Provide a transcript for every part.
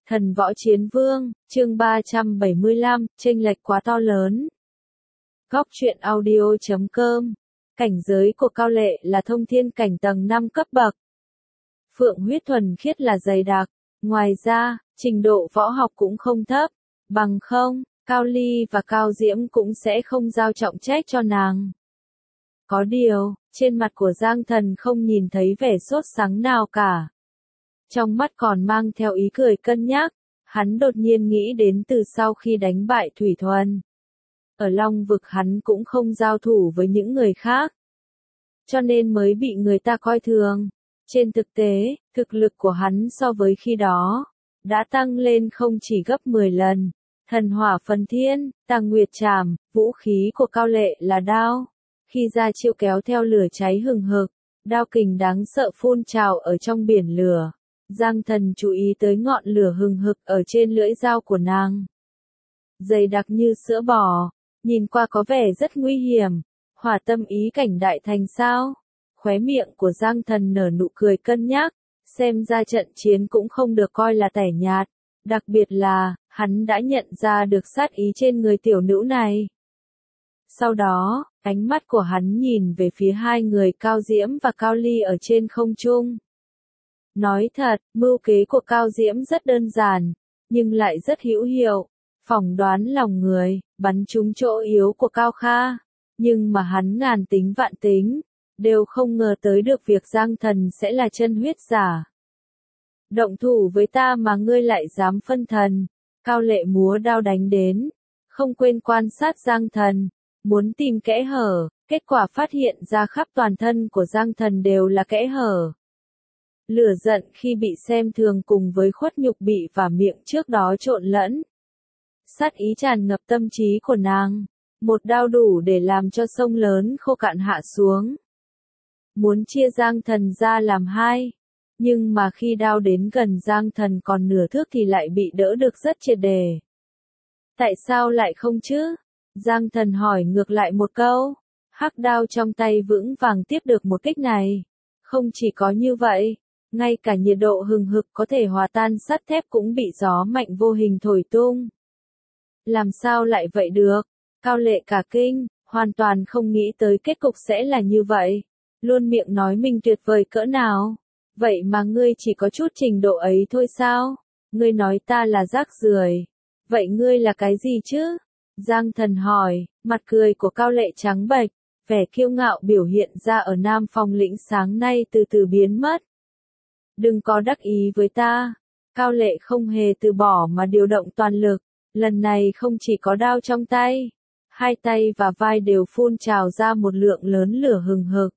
Thần võ chiến vương, chương 375, chênh lệch quá to lớn. Góc truyện audio.com. Cảnh giới của Cao Lệ là thông thiên cảnh tầng 5 cấp bậc. Phượng huyết thuần khiết là dày đặc, ngoài ra, trình độ võ học cũng không thấp, bằng không, Cao Ly và Cao Diễm cũng sẽ không giao trọng trách cho nàng. Có điều, trên mặt của Giang Thần không nhìn thấy vẻ sốt sắng nào cả. Trong mắt còn mang theo ý cười cân nhắc, hắn đột nhiên nghĩ đến từ sau khi đánh bại Thủy Thuần. Ở Long vực hắn cũng không giao thủ với những người khác, cho nên mới bị người ta coi thường. Trên thực tế, thực lực của hắn so với khi đó, đã tăng lên không chỉ gấp 10 lần. Thần hỏa phần thiên, tàng nguyệt trảm, vũ khí của Cao Lệ là đao. Khi ra chiêu kéo theo lửa cháy hừng hực, đao kình đáng sợ phun trào ở trong biển lửa. Giang Thần chú ý tới ngọn lửa hừng hực ở trên lưỡi dao của nàng. Dày đặc như sữa bò, nhìn qua có vẻ rất nguy hiểm. Hỏa tâm ý cảnh đại thành sao? Khóe miệng của Giang Thần nở nụ cười cân nhắc, xem ra trận chiến cũng không được coi là tẻ nhạt. Đặc biệt là, hắn đã nhận ra được sát ý trên người tiểu nữ này. Sau đó, ánh mắt của hắn nhìn về phía hai người Cao Diễm và Cao Ly ở trên không trung. Nói thật, mưu kế của Cao Diễm rất đơn giản, nhưng lại rất hữu hiệu. Phỏng đoán lòng người, bắn trúng chỗ yếu của Cao Kha. Nhưng mà hắn ngàn tính vạn tính, đều không ngờ tới được việc Giang Thần sẽ là chân huyết giả. Động thủ với ta mà ngươi lại dám phân thần. Cao Lệ múa đao đánh đến, không quên quan sát Giang Thần, muốn tìm kẽ hở, kết quả phát hiện ra khắp toàn thân của Giang Thần đều là kẽ hở. Lửa giận khi bị xem thường cùng với khuất nhục bị và miệng trước đó trộn lẫn. Sát ý tràn ngập tâm trí của nàng, một đao đủ để làm cho sông lớn khô cạn hạ xuống. Muốn chia Giang Thần ra làm hai, nhưng mà khi đao đến gần Giang Thần còn nửa thước thì lại bị đỡ được rất triệt đề. Tại sao lại không chứ? Giang Thần hỏi ngược lại một câu. Hắc đao trong tay vững vàng tiếp được một kích này. Không chỉ có như vậy, ngay cả nhiệt độ hừng hực có thể hòa tan sắt thép cũng bị gió mạnh vô hình thổi tung. Làm sao lại vậy được? Cao Lệ cả kinh, hoàn toàn không nghĩ tới kết cục sẽ là như vậy. Luôn miệng nói mình tuyệt vời cỡ nào. Vậy mà ngươi chỉ có chút trình độ ấy thôi sao? Ngươi nói ta là rác rưởi. Vậy ngươi là cái gì chứ? Giang Thần hỏi, mặt cười của Cao Lệ trắng bệch, vẻ kiêu ngạo biểu hiện ra ở Nam Phong lĩnh sáng nay từ từ biến mất. Đừng có đắc ý với ta. Cao Lệ không hề từ bỏ mà điều động toàn lực. Lần này không chỉ có đao trong tay, hai tay và vai đều phun trào ra một lượng lớn lửa hừng hực.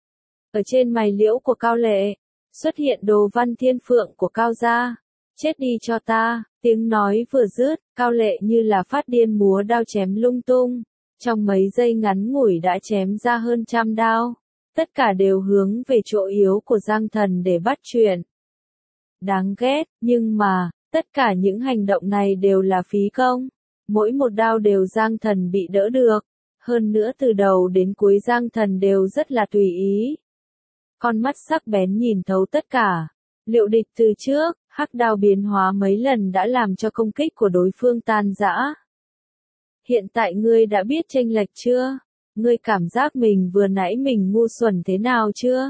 Ở trên mày liễu của Cao Lệ, xuất hiện đồ văn thiên phượng của Cao gia. Chết đi cho ta, tiếng nói vừa dứt, Cao Lệ như là phát điên múa đao chém lung tung. Trong mấy giây ngắn ngủi đã chém ra hơn 100 đao. Tất cả đều hướng về chỗ yếu của Giang Thần để bắt chuyện. Đáng ghét, nhưng mà, tất cả những hành động này đều là phí công. Mỗi một đao đều Giang Thần bị đỡ được. Hơn nữa từ đầu đến cuối Giang Thần đều rất là tùy ý. Con mắt sắc bén nhìn thấu tất cả. Liệu địch từ trước, hắc đao biến hóa mấy lần đã làm cho công kích của đối phương tan rã. Hiện tại ngươi đã biết chênh lệch chưa? Ngươi cảm giác mình vừa nãy mình ngu xuẩn thế nào chưa?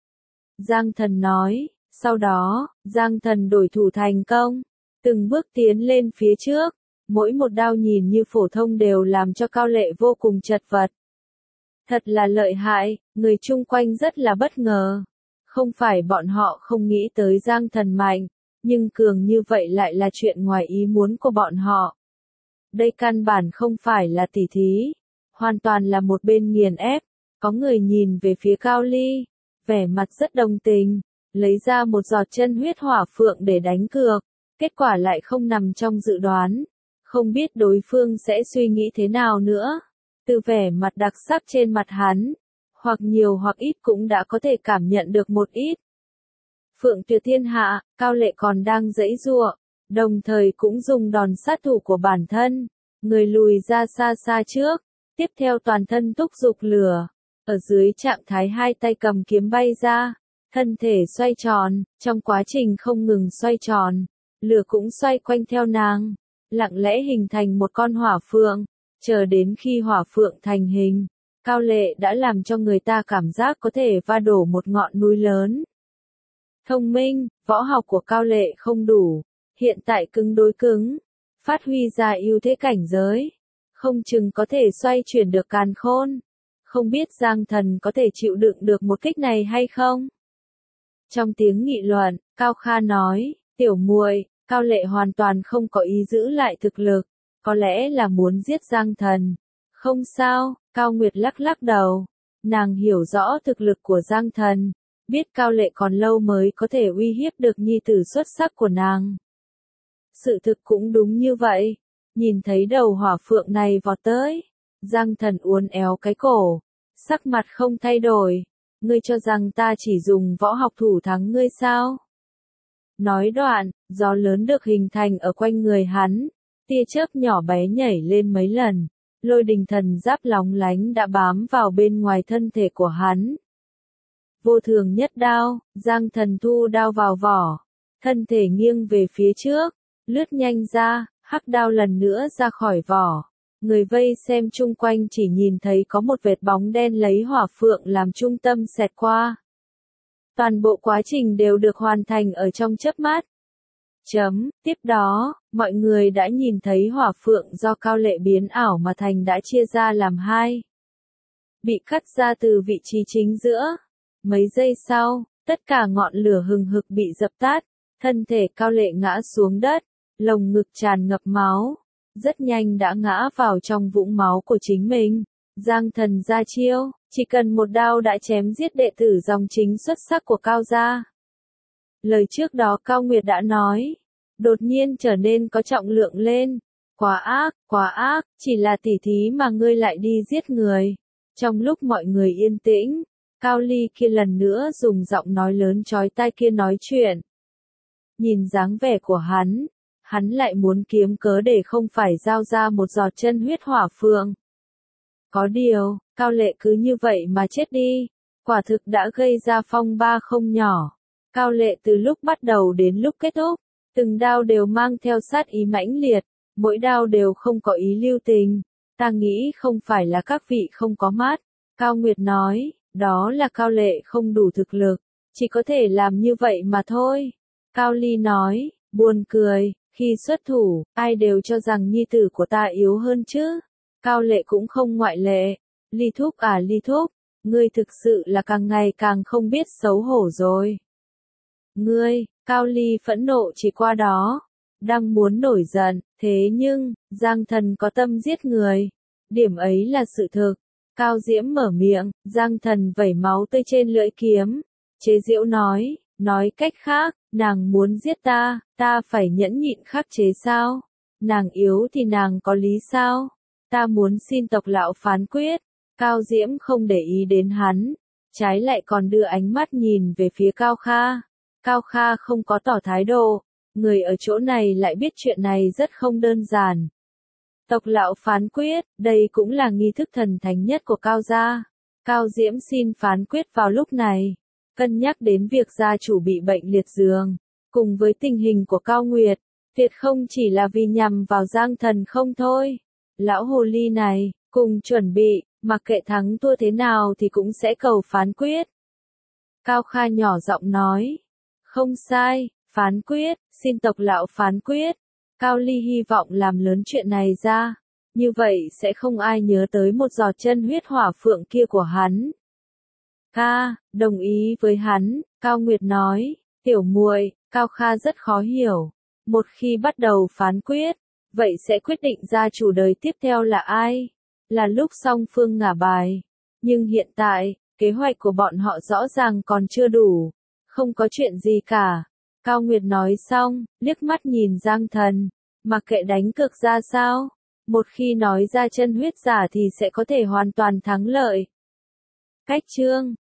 Giang Thần nói, sau đó, Giang Thần đổi thủ thành công, từng bước tiến lên phía trước, mỗi một đao nhìn như phổ thông đều làm cho Cao Lệ vô cùng chật vật. Thật là lợi hại, người chung quanh rất là bất ngờ. Không phải bọn họ không nghĩ tới Giang Thần mạnh, nhưng cường như vậy lại là chuyện ngoài ý muốn của bọn họ. Đây căn bản không phải là tỉ thí, hoàn toàn là một bên nghiền ép. Có người nhìn về phía Cao Ly, vẻ mặt rất đồng tình, lấy ra một giọt chân huyết hỏa phượng để đánh cược, kết quả lại không nằm trong dự đoán, không biết đối phương sẽ suy nghĩ thế nào nữa. Từ vẻ mặt đặc sắc trên mặt hắn, hoặc nhiều hoặc ít cũng đã có thể cảm nhận được một ít. Phượng tuyệt thiên hạ, Cao Lệ còn đang giãy giụa, đồng thời cũng dùng đòn sát thủ của bản thân, người lùi ra xa xa trước, tiếp theo toàn thân thúc giục lửa, ở dưới trạng thái hai tay cầm kiếm bay ra, thân thể xoay tròn, trong quá trình không ngừng xoay tròn, lửa cũng xoay quanh theo nàng, lặng lẽ hình thành một con hỏa phượng, chờ đến khi hỏa phượng thành hình, Cao Lệ đã làm cho người ta cảm giác có thể va đổ một ngọn núi lớn. Thông minh, võ học của Cao Lệ không đủ, hiện tại cứng đối cứng, phát huy ra ưu thế cảnh giới, không chừng có thể xoay chuyển được càn khôn. Không biết Giang Thần có thể chịu đựng được một kích này hay không? Trong tiếng nghị luận, Cao Kha nói, tiểu muội, Cao Lệ hoàn toàn không có ý giữ lại thực lực, có lẽ là muốn giết Giang Thần. Không sao, Cao Nguyệt lắc lắc đầu, nàng hiểu rõ thực lực của Giang Thần, biết Cao Lệ còn lâu mới có thể uy hiếp được nhi tử xuất sắc của nàng. Sự thực cũng đúng như vậy, nhìn thấy đầu hỏa phượng này vọt tới, Giang Thần uốn éo cái cổ, sắc mặt không thay đổi, ngươi cho rằng ta chỉ dùng võ học thủ thắng ngươi sao? Nói đoạn, gió lớn được hình thành ở quanh người hắn, tia chớp nhỏ bé nhảy lên mấy lần, lôi đình thần giáp lóng lánh đã bám vào bên ngoài thân thể của hắn. Vô thường nhất đao, Giang Thần thu đao vào vỏ, thân thể nghiêng về phía trước, lướt nhanh ra, hắc đao lần nữa ra khỏi vỏ. Người vây xem chung quanh chỉ nhìn thấy có một vệt bóng đen lấy hỏa phượng làm trung tâm xẹt qua. Toàn bộ quá trình đều được hoàn thành ở trong chớp mắt. Tiếp đó, mọi người đã nhìn thấy hỏa phượng do Cao Lệ biến ảo mà thành đã chia ra làm hai. Bị cắt ra từ vị trí chính giữa. Mấy giây sau, tất cả ngọn lửa hừng hực bị dập tắt, thân thể Cao Lệ ngã xuống đất, lồng ngực tràn ngập máu. Rất nhanh đã ngã vào trong vũng máu của chính mình. Giang Thần ra chiêu, chỉ cần một đao đã chém giết đệ tử dòng chính xuất sắc của Cao gia. Lời trước đó Cao Nguyệt đã nói, đột nhiên trở nên có trọng lượng lên. Quá ác, chỉ là tỉ thí mà ngươi lại đi giết người. Trong lúc mọi người yên tĩnh, Cao Ly kia lần nữa dùng giọng nói lớn chói tai kia nói chuyện. Nhìn dáng vẻ của hắn lại muốn kiếm cớ để không phải giao ra một giọt chân huyết hỏa phượng. Có điều, Cao Lệ cứ như vậy mà chết đi, quả thực đã gây ra phong ba không nhỏ. Cao Lệ từ lúc bắt đầu đến lúc kết thúc, từng đao đều mang theo sát ý mãnh liệt, mỗi đao đều không có ý lưu tình. Ta nghĩ không phải là các vị không có mắt. Cao Nguyệt nói, đó là Cao Lệ không đủ thực lực, chỉ có thể làm như vậy mà thôi. Cao Ly nói, buồn cười. Khi xuất thủ, ai đều cho rằng nhi tử của ta yếu hơn chứ. Cao Lệ cũng không ngoại lệ. Ly thúc, ngươi thực sự là càng ngày càng không biết xấu hổ rồi. Ngươi, Cao Ly phẫn nộ chỉ qua đó, đang muốn nổi giận, thế nhưng, Giang Thần có tâm giết người. Điểm ấy là sự thực. Cao Diễm mở miệng, Giang Thần vẩy máu tươi trên lưỡi kiếm. Chế giễu nói cách khác, nàng muốn giết ta phải nhẫn nhịn khắc chế sao? Nàng yếu thì nàng có lý sao? Ta muốn xin tộc lão phán quyết. Cao Diễm không để ý đến hắn, trái lại còn đưa ánh mắt nhìn về phía Cao Kha. Cao Kha không có tỏ thái độ, người ở chỗ này lại biết chuyện này rất không đơn giản. Tộc lão phán quyết, đây cũng là nghi thức thần thánh nhất của Cao gia. Cao Diễm xin phán quyết vào lúc này, cân nhắc đến việc gia chủ bị bệnh liệt giường, cùng với tình hình của Cao Nguyệt, tuyệt không chỉ là vì nhằm vào Giang Thần không thôi. Lão hồ ly này, cùng chuẩn bị, mặc kệ thắng thua thế nào thì cũng sẽ cầu phán quyết. Cao Kha nhỏ giọng nói, không sai, phán quyết, xin tộc lão phán quyết. Cao Ly hy vọng làm lớn chuyện này ra, như vậy sẽ không ai nhớ tới một giọt chân huyết hỏa phượng kia của hắn. Đồng ý với hắn, Cao Nguyệt nói, tiểu muội, Cao Kha rất khó hiểu. Một khi bắt đầu phán quyết, vậy sẽ quyết định gia chủ đời tiếp theo là ai? Là lúc song phương ngả bài. Nhưng hiện tại, kế hoạch của bọn họ rõ ràng còn chưa đủ. Không có chuyện gì cả. Cao Nguyệt nói xong, liếc mắt nhìn Giang Thần. Mặc kệ đánh cược ra sao, một khi nói ra chân huyết giả thì sẽ có thể hoàn toàn thắng lợi. Cách chương